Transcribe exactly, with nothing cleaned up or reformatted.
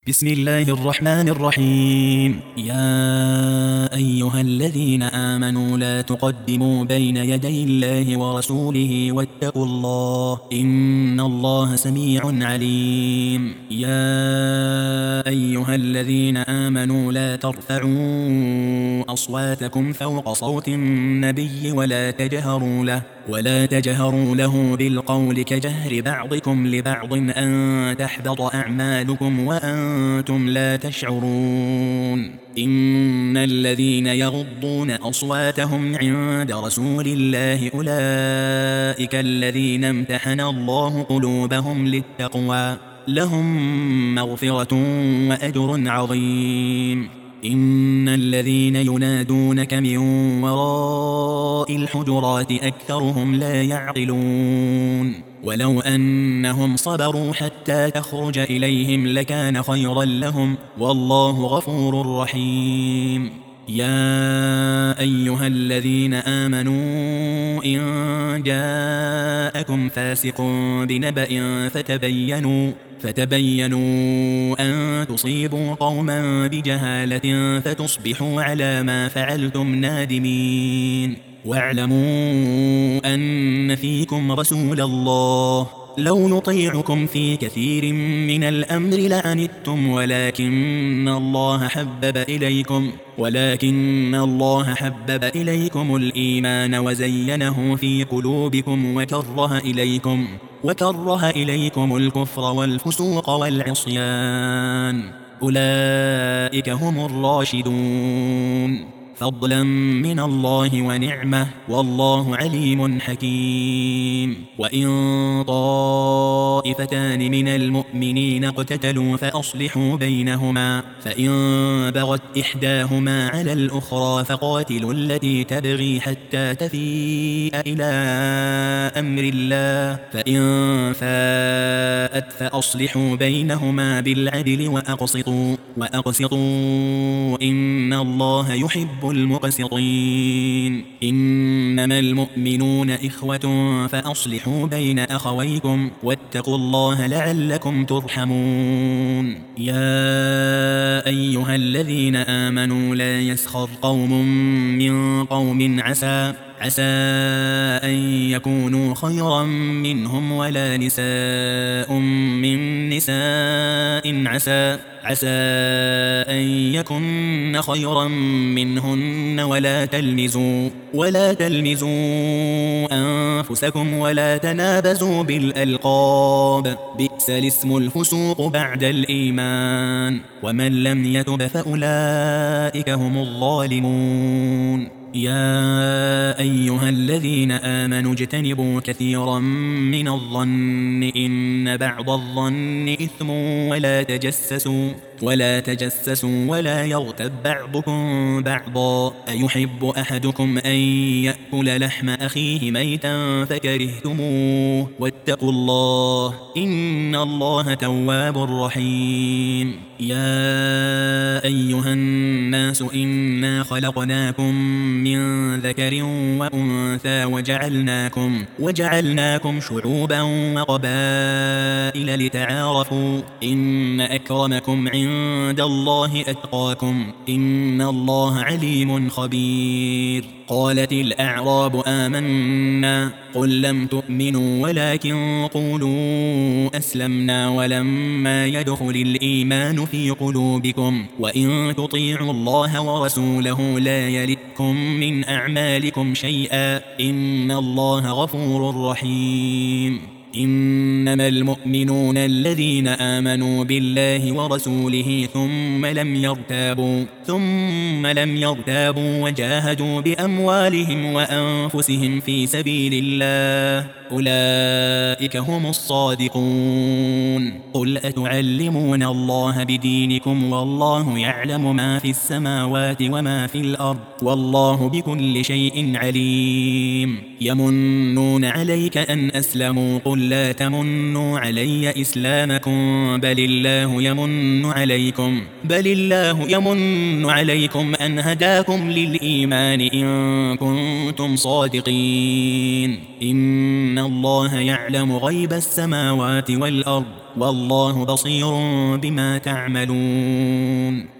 بسم الله الرحمن الرحيم. يا أيها الذين آمنوا لا تقدموا بين يدي الله ورسوله واتقوا الله إن الله سميع عليم. يا أيها الذين آمنوا لا ترفعوا أصواتكم فوق صوت النبي ولا تجهروا له ولا تجهروا له بالقول كجهر بعضكم لبعض أن تحبط أعمالكم وأنتم لا تشعرون. إن الذين يغضون أصواتهم عند رسول الله أولئك الذين امتحن الله قلوبهم للتقوى لهم مغفرة وأجر عظيم. إن الذين ينادونك من وراء الحجرات أكثرهم لا يعقلون. ولو أنهم صبروا حتى تخرج إليهم لكان خيرا لهم والله غفور رحيم. يا أيها الذين آمنوا إن جاءكم فاسق بنبأ فتبينوا فتبينوا أن تصيبوا قوما بجهالة فتصبحوا على ما فعلتم نادمين. واعلموا أن فيكم رسول الله لو يطيعكم في كثير من الأمر لعنتم ولكن الله حبب إليكم ولكن الله حبب إليكم الإيمان وزينه في قلوبكم وكره إليكم وكره إليكم الكفر والفسوق والعصيان أولئك هم الراشدون فضلا من الله ونعمة والله عليم حكيم. وإن طائفتان من المؤمنين اقتتلوا فأصلحوا بينهما فإن بغت إحداهما على الأخرى فقاتلوا التي تبغي حتى تفيء إلى أمر الله فإن فاءت فأصلحوا بينهما بالعدل وأقسطوا وأقسطوا إن الله يحب المقسطين. إنما المؤمنون إخوة فأصلحوا بين أخويكم واتقوا الله لعلكم ترحمون. يا أيها الذين آمنوا لا يسخر قوم من قوم عسى عسى أن يكونوا خيرا منهم ولا نساء من نساء عسى عسى أن يكن خيرا منهن ولا تلمزوا ولا تلمزوا أنفسكم ولا تنابزوا بالألقاب بئس الاسم الفسوق بعد الإيمان ومن لم يتب فأولئك هم الظالمون. يا أيها الذين آمنوا اجتنبوا كثيرا من الظن إن بعض الظن إثم ولا تجسسوا ولا تجسسوا ولا يغتب بعضكم بعضا أيحب أحدكم أن يأكل لحم أخيه ميتا فكرهتموه واتقوا الله إن الله تواب رحيم. يا أيها الناس إنا خلقناكم من ذكر وأنثى وجعلناكم وجعلناكم شعوبا وقبائل لتعارفوا إن أكرمكم عند الله أتقاكم إن الله عليم خبير. قالت الأعراب آمنا قل لم تؤمنوا ولكن قولوا أسلمنا ولما يدخل الإيمان في قلوبكم وإن تطيعوا الله ورسوله لا يلتكم من أعمالكم شيئا إن الله غفور رحيم. إنما المؤمنون الذين آمنوا بالله ورسوله ثم لم يرتابوا ثم لم يرتابوا وجاهدوا بأموالهم وأنفسهم في سبيل الله أولئك هم الصادقون. قل أتعلمون الله بدينكم والله يعلم ما في السماوات وما في الأرض والله بكل شيء عليم. يمنون عليك أن أسلموا قل قل لا تمنوا علي إسلامكم بل الله يمن عليكم بل الله يمن عليكم أن هداكم للإيمان إن كنتم صادقين إن الله يعلم غيب السماوات والأرض والله بصير بما تعملون